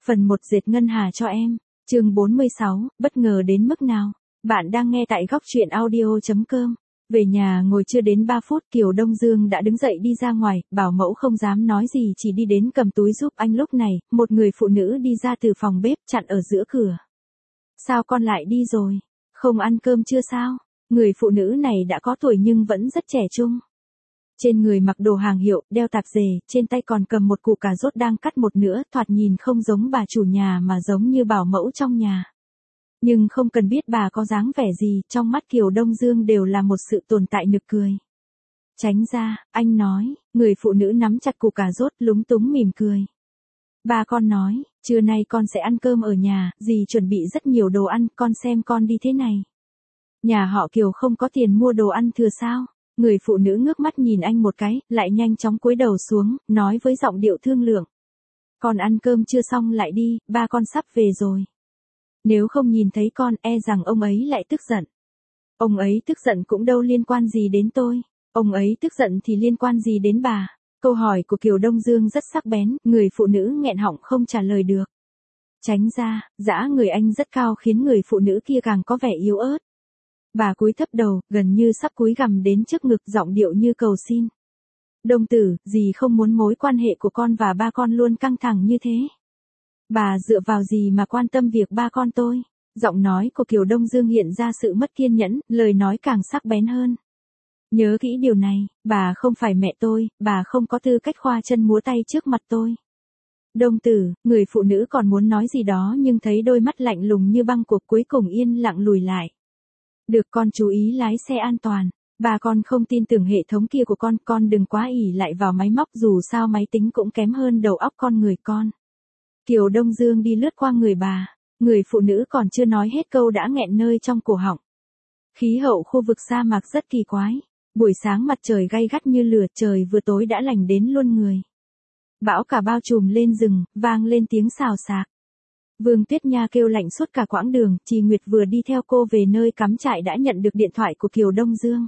Phần 1 dệt ngân hà cho em. Chương 46, bất ngờ đến mức nào? Bạn đang nghe tại góc truyện audio.com. Về nhà ngồi chưa đến 3 phút Kiều Đông Dương đã đứng dậy đi ra ngoài, bảo mẫu không dám nói gì chỉ đi đến cầm túi giúp anh. Lúc này, một người phụ nữ đi ra từ phòng bếp chặn ở giữa cửa. Sao con lại đi rồi? Không ăn cơm chưa sao? Người phụ nữ này đã có tuổi nhưng vẫn rất trẻ trung. Trên người mặc đồ hàng hiệu, đeo tạp dề, trên tay còn cầm một củ cà rốt đang cắt một nửa, thoạt nhìn không giống bà chủ nhà mà giống như bảo mẫu trong nhà. Nhưng không cần biết bà có dáng vẻ gì, trong mắt Kiều Đông Dương đều là một sự tồn tại nực cười. Tránh ra, anh nói, người phụ nữ nắm chặt củ cà rốt lúng túng mỉm cười. Ba con nói, trưa nay con sẽ ăn cơm ở nhà, dì chuẩn bị rất nhiều đồ ăn, con xem con đi thế này. Nhà họ Kiều không có tiền mua đồ ăn thừa sao? Người phụ nữ ngước mắt nhìn anh một cái, lại nhanh chóng cúi đầu xuống, nói với giọng điệu thương lượng. Con ăn cơm chưa xong lại đi, ba con sắp về rồi. Nếu không nhìn thấy con, e rằng ông ấy lại tức giận. Ông ấy tức giận cũng đâu liên quan gì đến tôi. Ông ấy tức giận thì liên quan gì đến bà? Câu hỏi của Kiều Đông Dương rất sắc bén, người phụ nữ nghẹn họng không trả lời được. Tránh ra, dã người anh rất cao khiến người phụ nữ kia càng có vẻ yếu ớt. Bà cúi thấp đầu, gần như sắp cúi gằm đến trước ngực, giọng điệu như cầu xin. Đông tử, dì không muốn mối quan hệ của con và ba con luôn căng thẳng như thế. Bà dựa vào gì mà quan tâm việc ba con tôi? Giọng nói của Kiều Đông Dương hiện ra sự mất kiên nhẫn, lời nói càng sắc bén hơn. Nhớ kỹ điều này, bà không phải mẹ tôi, bà không có tư cách khoa chân múa tay trước mặt tôi. Đông tử, người phụ nữ còn muốn nói gì đó nhưng thấy đôi mắt lạnh lùng như băng của cuối cùng yên lặng lùi lại. Được, con chú ý lái xe an toàn. Bà con không tin tưởng hệ thống kia của con đừng quá ỷ lại vào máy móc, dù sao máy tính cũng kém hơn đầu óc con người con. Kiều Đông Dương đi lướt qua người bà. Người phụ nữ còn chưa nói hết câu đã nghẹn nơi trong cổ họng. Khí hậu khu vực sa mạc rất kỳ quái. Buổi sáng mặt trời gay gắt như lửa, trời vừa tối đã lạnh đến luôn người. Bão cả bao trùm lên rừng, vang lên tiếng xào xạc. Vương Tuyết Nha kêu lạnh suốt cả quãng đường, Trì Nguyệt vừa đi theo cô về nơi cắm trại đã nhận được điện thoại của Kiều Đông Dương.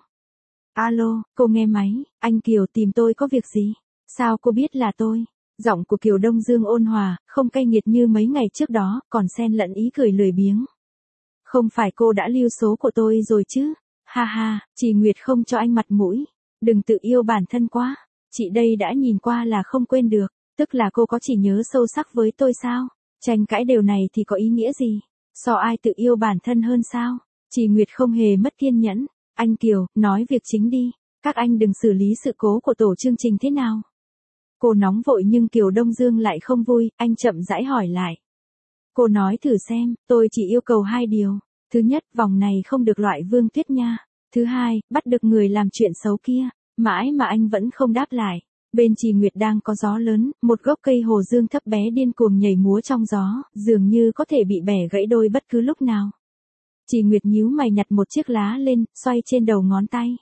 Alo, cô nghe máy, anh Kiều tìm tôi có việc gì? Sao cô biết là tôi? Giọng của Kiều Đông Dương ôn hòa, không cay nghiệt như mấy ngày trước đó, còn xen lẫn ý cười lười biếng. Không phải cô đã lưu số của tôi rồi chứ? Ha ha, Trì Nguyệt không cho anh mặt mũi. Đừng tự yêu bản thân quá. Chị đây đã nhìn qua là không quên được. Tức là cô có chỉ nhớ sâu sắc với tôi sao? Tranh cãi điều này thì có ý nghĩa gì? So ai tự yêu bản thân hơn sao? Trì Nguyệt không hề mất kiên nhẫn. Anh Kiều, nói việc chính đi. Các anh đừng xử lý sự cố của tổ chương trình thế nào? Cô nóng vội nhưng Kiều Đông Dương lại không vui, anh chậm rãi hỏi lại. Cô nói thử xem, tôi chỉ yêu cầu 2 điều. Thứ nhất, vòng này không được loại Vương Tuyết Nha. Thứ hai, bắt được người làm chuyện xấu kia. Mãi mà anh vẫn không đáp lại. Bên Trì Nguyệt đang có gió lớn, một gốc cây hồ dương thấp bé điên cuồng nhảy múa trong gió, dường như có thể bị bẻ gãy đôi bất cứ lúc nào. Trì Nguyệt nhíu mày nhặt một chiếc lá lên, xoay trên đầu ngón tay.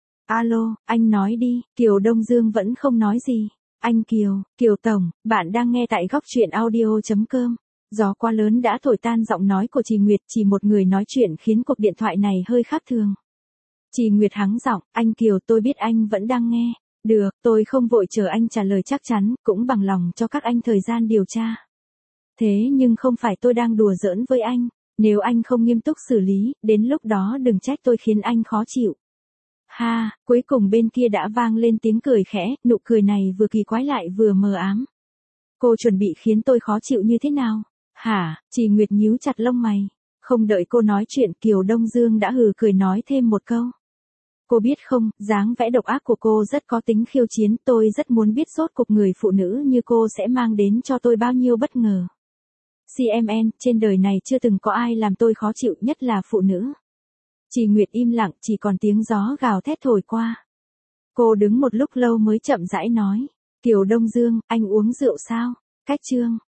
Alo, anh nói đi, Kiều Đông Dương vẫn không nói gì. Anh Kiều, Kiều Tổng, bạn đang nghe tại góc truyện audio.com. Gió quá lớn đã thổi tan giọng nói của Trì Nguyệt, chỉ một người nói chuyện khiến cuộc điện thoại này hơi khác thường. Trì Nguyệt hắng giọng, anh Kiều, tôi biết anh vẫn đang nghe. Được, tôi không vội chờ anh trả lời chắc chắn, cũng bằng lòng cho các anh thời gian điều tra. Thế nhưng không phải tôi đang đùa giỡn với anh, nếu anh không nghiêm túc xử lý, đến lúc đó đừng trách tôi khiến anh khó chịu. Ha, cuối cùng bên kia đã vang lên tiếng cười khẽ, nụ cười này vừa kỳ quái lại vừa mờ ám. Cô chuẩn bị khiến tôi khó chịu như thế nào? Hả? Trì Nguyệt nhíu chặt lông mày. Không đợi cô nói chuyện, Kiều Đông Dương đã hừ cười nói thêm một câu. Cô biết không, dáng vẻ độc ác của cô rất có tính khiêu chiến, tôi rất muốn biết rốt cuộc người phụ nữ như cô sẽ mang đến cho tôi bao nhiêu bất ngờ. CMN, trên đời này chưa từng có ai làm tôi khó chịu, nhất là phụ nữ. Trì Nguyệt im lặng, chỉ còn tiếng gió gào thét thổi qua. Cô đứng một lúc lâu mới chậm rãi nói. Kiều Đông Dương, anh uống rượu sao? Cách chương.